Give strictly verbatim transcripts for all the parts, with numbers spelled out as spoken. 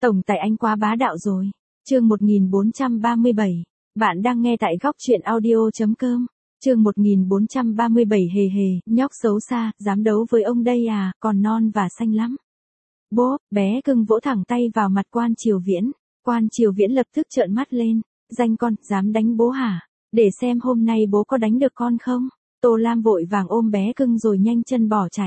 Tổng tài anh quá bá đạo rồi. Chương một nghìn bốn trăm ba mươi bảy. Bạn đang nghe tại góc truyện audio chấm com. Chương một nghìn bốn trăm ba mươi bảy hề hề, nhóc xấu xa, dám đấu với ông đây à, còn non và xanh lắm. Bố, bé cưng vỗ thẳng tay vào mặt Quan Triều Viễn. Quan Triều Viễn lập tức trợn mắt lên. Danh con, dám đánh bố hả? Để xem hôm nay bố có đánh được con không? Tô Lam vội vàng ôm bé cưng rồi nhanh chân bỏ chạy.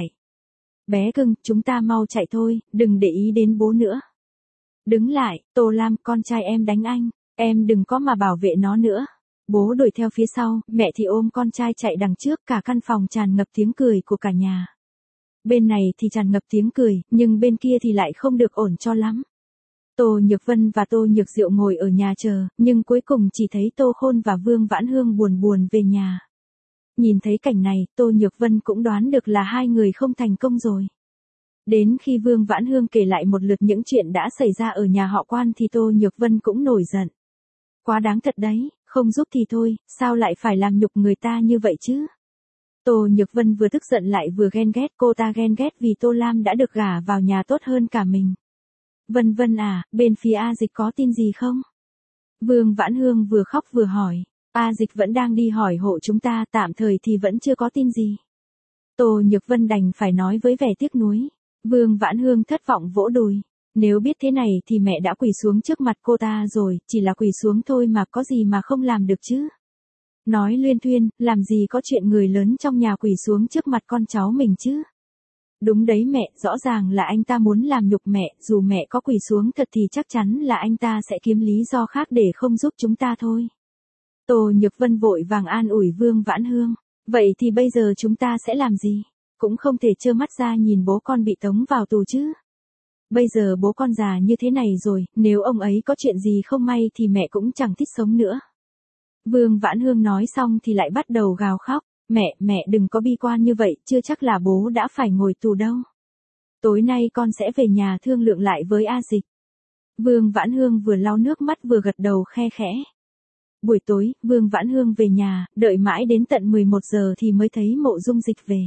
Bé cưng, chúng ta mau chạy thôi, đừng để ý đến bố nữa. Đứng lại, Tô Lam, con trai em đánh anh, em đừng có mà bảo vệ nó nữa. Bố đuổi theo phía sau, mẹ thì ôm con trai chạy đằng trước, cả căn phòng tràn ngập tiếng cười của cả nhà. Bên này thì tràn ngập tiếng cười, nhưng bên kia thì lại không được ổn cho lắm. Tô Nhược Vân và Tô Nhược Diệu ngồi ở nhà chờ, nhưng cuối cùng chỉ thấy Tô Khôn và Vương Vãn Hương buồn buồn về nhà. Nhìn thấy cảnh này, Tô Nhược Vân cũng đoán được là hai người không thành công rồi. Đến khi Vương Vãn Hương kể lại một lượt những chuyện đã xảy ra ở nhà họ Quan thì Tô Nhược Vân cũng nổi giận. Quá đáng thật đấy, không giúp thì thôi, sao lại phải làm nhục người ta như vậy chứ? Tô Nhược Vân vừa tức giận lại vừa ghen ghét, cô ta ghen ghét vì Tô Lam đã được gả vào nhà tốt hơn cả mình. Vân Vân à, bên phía A Dịch có tin gì không? Vương Vãn Hương vừa khóc vừa hỏi. A Dịch vẫn đang đi hỏi hộ chúng ta, tạm thời thì vẫn chưa có tin gì. Tô Nhược Vân đành phải nói với vẻ tiếc nuối. Vương Vãn Hương thất vọng vỗ đùi. Nếu biết thế này thì mẹ đã quỳ xuống trước mặt cô ta rồi, chỉ là quỳ xuống thôi mà có gì mà không làm được chứ. Nói luyên thuyên, làm gì có chuyện người lớn trong nhà quỳ xuống trước mặt con cháu mình chứ. Đúng đấy mẹ, rõ ràng là anh ta muốn làm nhục mẹ, dù mẹ có quỳ xuống thật thì chắc chắn là anh ta sẽ kiếm lý do khác để không giúp chúng ta thôi. Tô Nhược Vân vội vàng an ủi Vương Vãn Hương. Vậy thì bây giờ chúng ta sẽ làm gì? Cũng không thể trơ mắt ra nhìn bố con bị tống vào tù chứ. Bây giờ bố con già như thế này rồi, nếu ông ấy có chuyện gì không may thì mẹ cũng chẳng thích sống nữa. Vương Vãn Hương nói xong thì lại bắt đầu gào khóc. Mẹ, mẹ đừng có bi quan như vậy, chưa chắc là bố đã phải ngồi tù đâu. Tối nay con sẽ về nhà thương lượng lại với A Dịch. Vương Vãn Hương vừa lau nước mắt vừa gật đầu khe khẽ. Buổi tối, Vương Vãn Hương về nhà, đợi mãi đến tận mười một giờ thì mới thấy Mộ Dung Dịch về.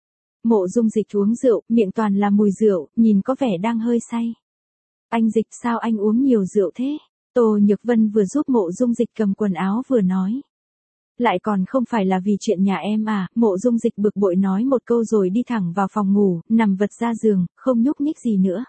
Mộ Dung Dịch uống rượu, miệng toàn là mùi rượu, nhìn có vẻ đang hơi say. Anh Dịch, sao anh uống nhiều rượu thế? Tô Nhược Vân vừa giúp Mộ Dung Dịch cầm quần áo vừa nói. Lại còn không phải là vì chuyện nhà em à, Mộ Dung Dịch bực bội nói một câu rồi đi thẳng vào phòng ngủ, nằm vật ra giường, không nhúc nhích gì nữa.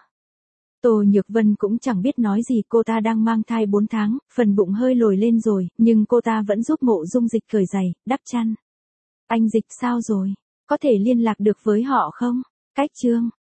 Tô Nhược Vân cũng chẳng biết nói gì, cô ta đang mang thai bốn tháng, phần bụng hơi lồi lên rồi, nhưng cô ta vẫn giúp Mộ Dung Dịch cởi giày, đắp chăn. Anh Dịch sao rồi? Có thể liên lạc được với họ không? Cách chương.